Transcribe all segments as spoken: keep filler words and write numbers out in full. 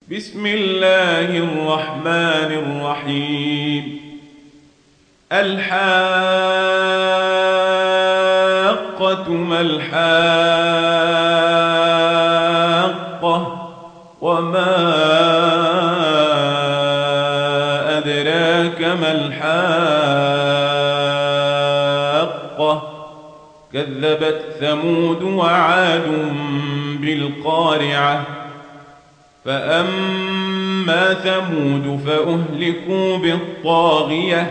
بسم الله الرحمن الرحيم. الحاقة ما الحاقة وما أدراك ما الحاقة كذبت ثمود وعاد بالقارعة فأما ثمود فأهلكوا بالطاغية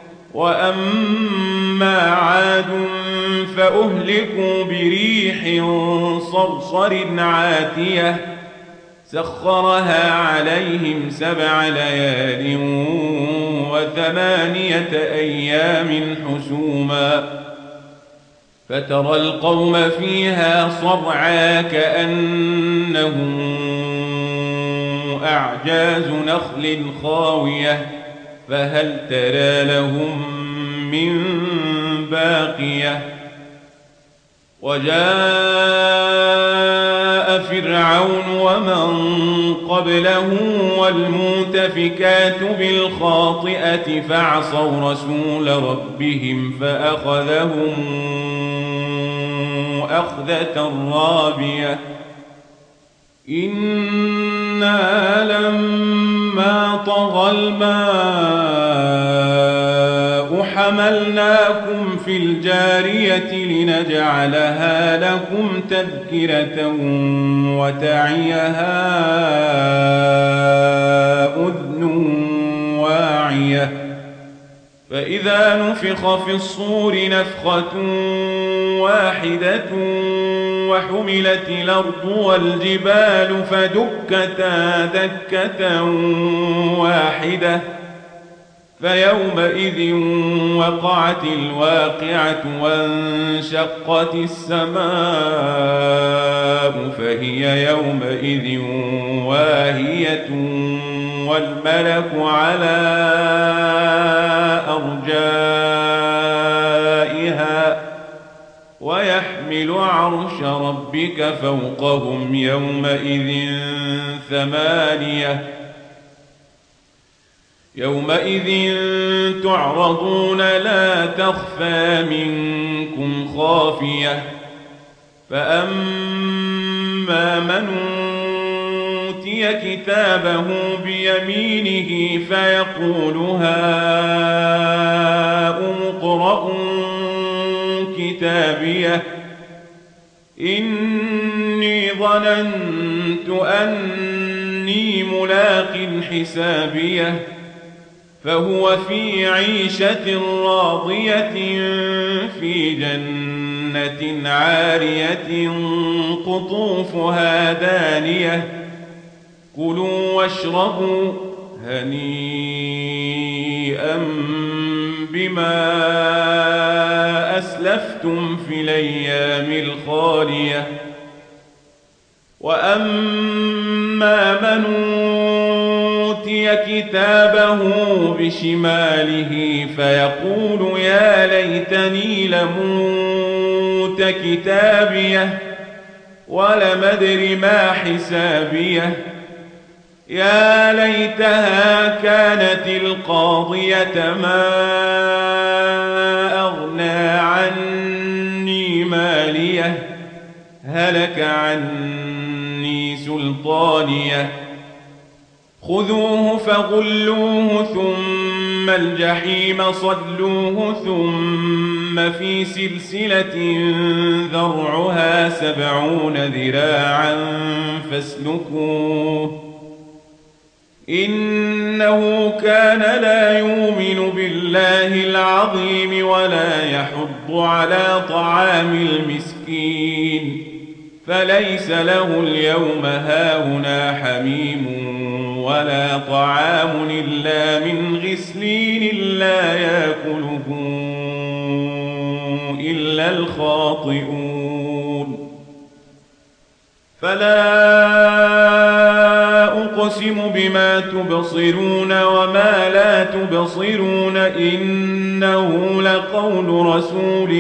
وأما عاد فأهلكوا بريح صرصر عاتية سخرها عليهم سبع ليال وثمانية أيام حسوما فترى القوم فيها صرعا كأنهم أعجاز نخل خاوية فهل ترى لهم من باقية وجاء فرعون ومن قبله والمؤتفكات بالخاطئة فعصوا رسول ربهم فأخذهم أخذة رابية إنا لما طغى الماء حملناكم في الجارية لنجعلها لكم تذكرة وتعيها أذن واعية فإذا نفخ في الصور نفخة واحدة وحملت الأرض والجبال فدكتا دكة واحدة فيومئذ وقعت الواقعة وانشقت السماء فهي يومئذ واهية والملك على أرجائها ويحمل عرش ربك فوقهم يومئذ ثمانية يومئذ تعرضون لا تخفى منكم خافية فأما من أوتي كتابه بيمينه فيقول هاؤم اقرءوا كتابيه إني ظننت أني ملاق حسابيه فهو في عيشة راضية في جنة عارية قطوفها دانية كلوا واشربوا هنيئا بما أسلفتم في الأيام الخالية وأما من أوتي كتابه بشماله فيقول يا ليتني لموت كتابيه ولم أدر ما حسابيه يا ليتها كانت القاضية ما أغنى عني ماليه هلك عني سلطانيه خذوه فغلوه ثم الجحيم صلوه ثم في سلسلة ذرعها سبعون ذراعا فاسلكوه إنه كان لا يؤمن بالله العظيم ولا يحض على طعام المسكين فليس له اليوم هاهنا حميم ولا طعام إلا من غسلين لا يأكله إلا الخاطئون فلا أقسم بما تبصرون وما لا تبصرون إنه لقول رسول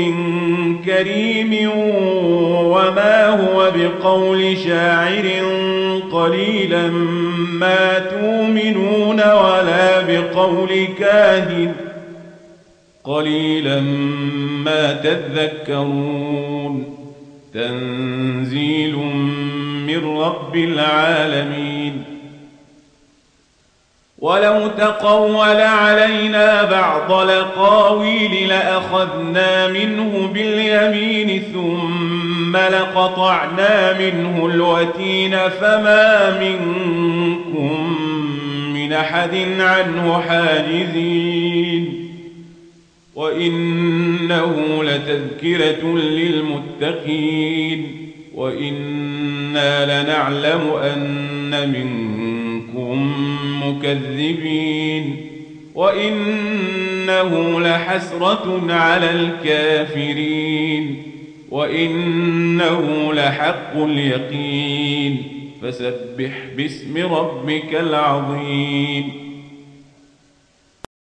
كريم وما هو بقول شاعر قليلا ما تؤمنون ولا بقول كاهن قليلا ما تذكرون تنزيل من رب العالمين. ولو تقول علينا بعض الأقاويل لأخذنا منه باليمين ثم لقطعنا منه الوتين فما منكم من أحد عنه حاجزين. وإنه لتذكرة للمتقين وإنا لنعلم أن منكم مكذبين وإنه لحسرة على الكافرين وإنه لحق اليقين فسبح باسم ربك العظيم.